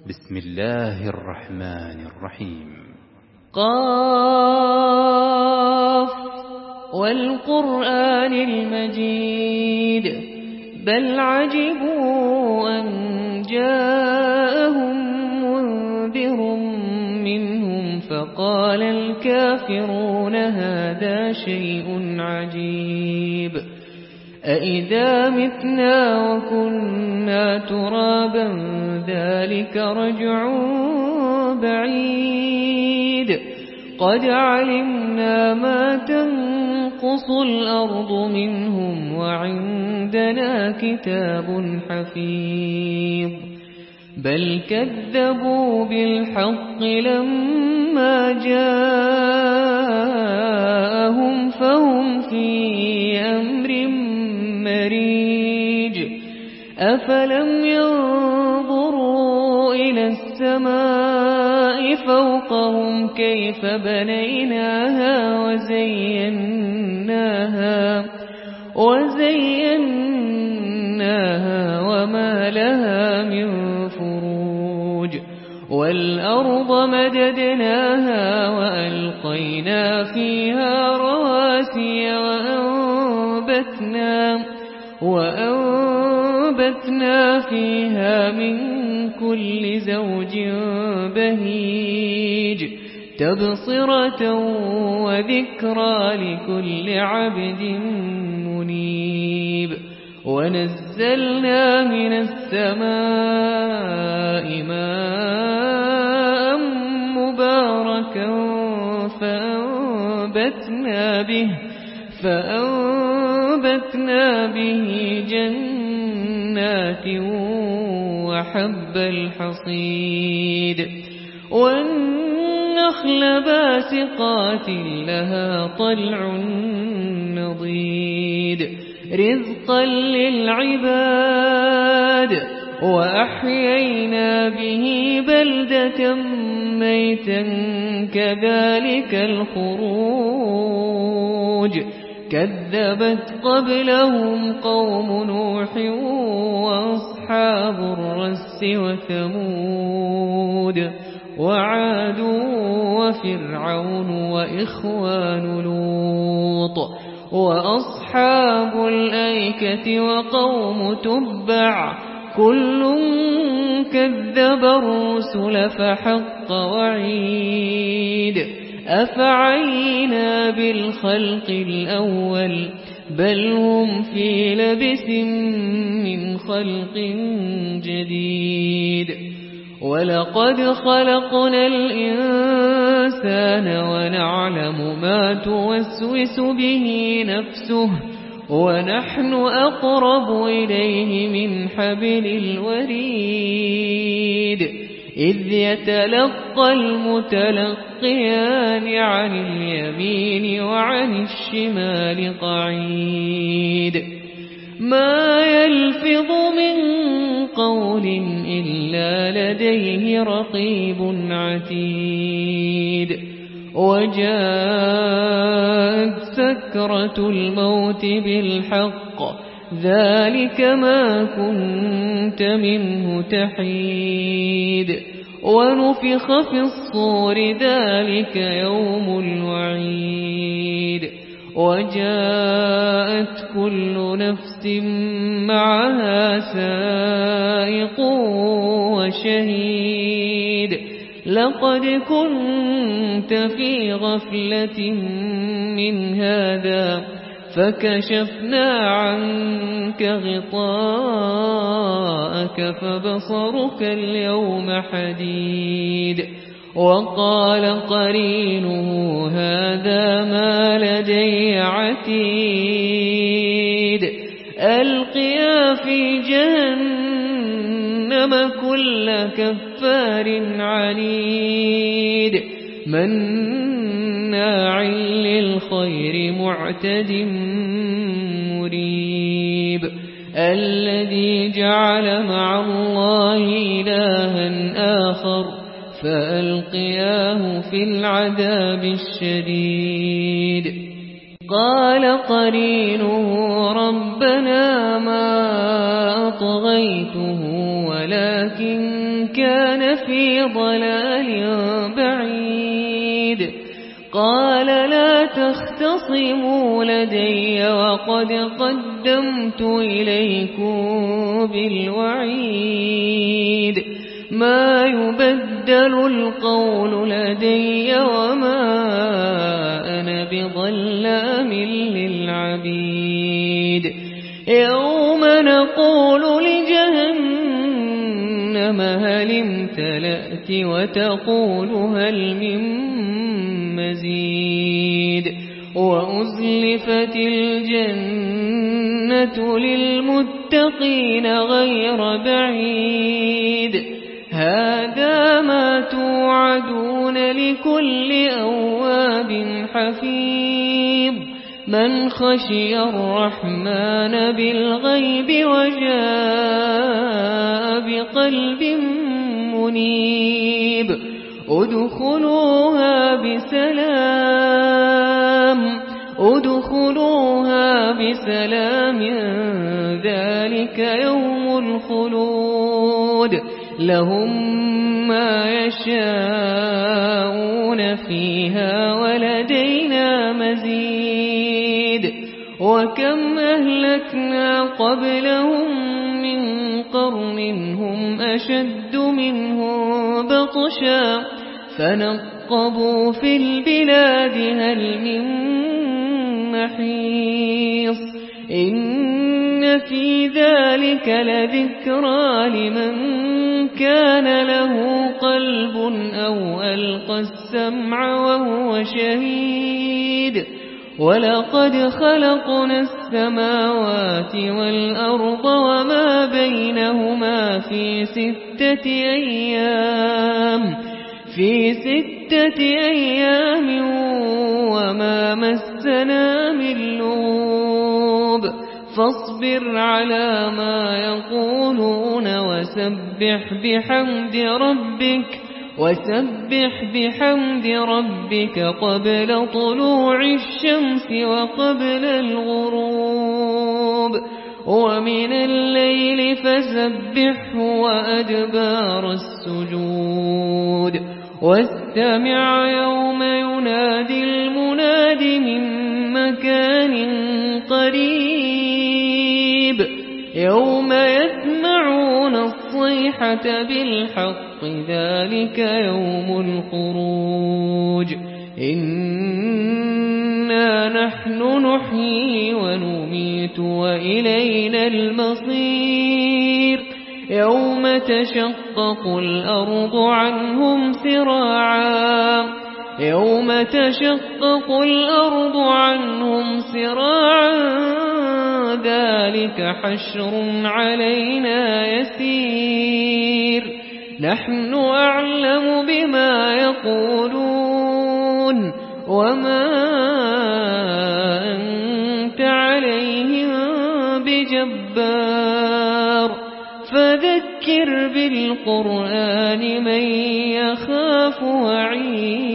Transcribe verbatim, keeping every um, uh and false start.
بسم الله الرحمن الرحيم. قاف والقرآن المجيد بل عجبوا أن جاءهم منذر منهم فقال الكافرون هذا شيء عجيب أإذا متنا وكنا ترابا ذلك رجع بعيد قد علمنا ما تنقص الأرض منهم وعندنا كتاب حفيظ بل كذبوا بالحق لما جاءهم فهم في أمر مريج أفلم ينظروا إلى السماء فوقهم كيف بنيناها وزيناها وزيناها وما لها من فروج والأرض مددناها وألقينا فيها رواسي وأنبتنا وأنبتنا فيها من كل زوج بهيج تبصرة وذكرى لكل عبد منيب ونزلنا من السماء ماء مباركا فأنبتنا به فأنبتنا به جنات وحب الحصيد والنخل باسقات لها طلع نضيد رزقا للعباد وأحيينا به بلدة ميتا كذلك الخروج كذبت قبلهم قوم نوح وأصحاب الرس وثمود وعاد وفرعون وإخوان لوط وأصحاب الأيكة وقوم تبع كل كذب الرسل فحق وعيد أفعينا بالخلق الأول بل هم في لبس من خلق جديد ولقد خلقنا الإنسان ونعلم ما توسوس به نفسه ونحن أقرب إليه من حبل الوريد إذ يتلقى المتلقيان عن اليمين وعن الشمال قعيد ما يلفظ من قول إلا لديه رقيب عتيد وجاءت سكرة الموت بالحق ذلك ما كنت منه تحيد ونفخ في الصور ذلك يوم الوعيد وجاءت كل نفس معها سائق وشهيد لقد كنت في غفلة من هذا فكشفنا عنك غطاءك فبصرك اليوم حديد وقال قرينه هذا ما لدي عتيد ألقيا في جهنم كل كفار عنيد مناع للخير معتد مريب الذي جعل مع الله إلها آخر فألقياه في العذاب الشديد قال قرينه ربنا ما أطغيته ولكن كان لفي ضلال بعيد قال لا تختصموا لدي وقد قدمت إليكم بالوعيد ما يبدل القول لدي وما أنا بظلام للعبيد يوم نقول لجهنم هل امتلأت وتقول هل من مزيد وأزلفت الجنة للمتقين غير بعيد هذا ما توعدون لكل أواب حفيظ من خشي الرحمن بالغيب وجاء بقلب منيب ادخلوها بسلام ادخلوها بسلام ذلك يوم الخلود لهم ما يشاءون فيها ولدينا مزيد وكم أهلكنا قبلهم من قرن هم أشد منهم بطشا فنقبوا في البلاد هل من محيص إن في ذلك لذكرى لمن كان له قلب أو ألقى السمع وهو شهيد ولقد خلقنا السماوات والأرض وما بينهما في ستة أيام في ستة أيام وما مسنا من لغوب فاصبر على ما يقولون وسبح بحمد ربك وسبح بحمد ربك قبل طلوع الشمس وقبل الغروب ومن الليل فسبحه وأدبار السجود واستمع يوم ينادي المناد من مكان قريب يوم يسمعون الصيحة بالحق ذلك يوم الخروج إنا نحن نحيي ونميت وإلينا المصير يوم تشقق الأرض عنهم سراعا يوم تشقق الأرض عنهم سراعا ذلك حشر علينا يسير نحن أعلم بما يقولون وما أنت عليهم بجبار فذكر بالقرآن من يخاف وعيد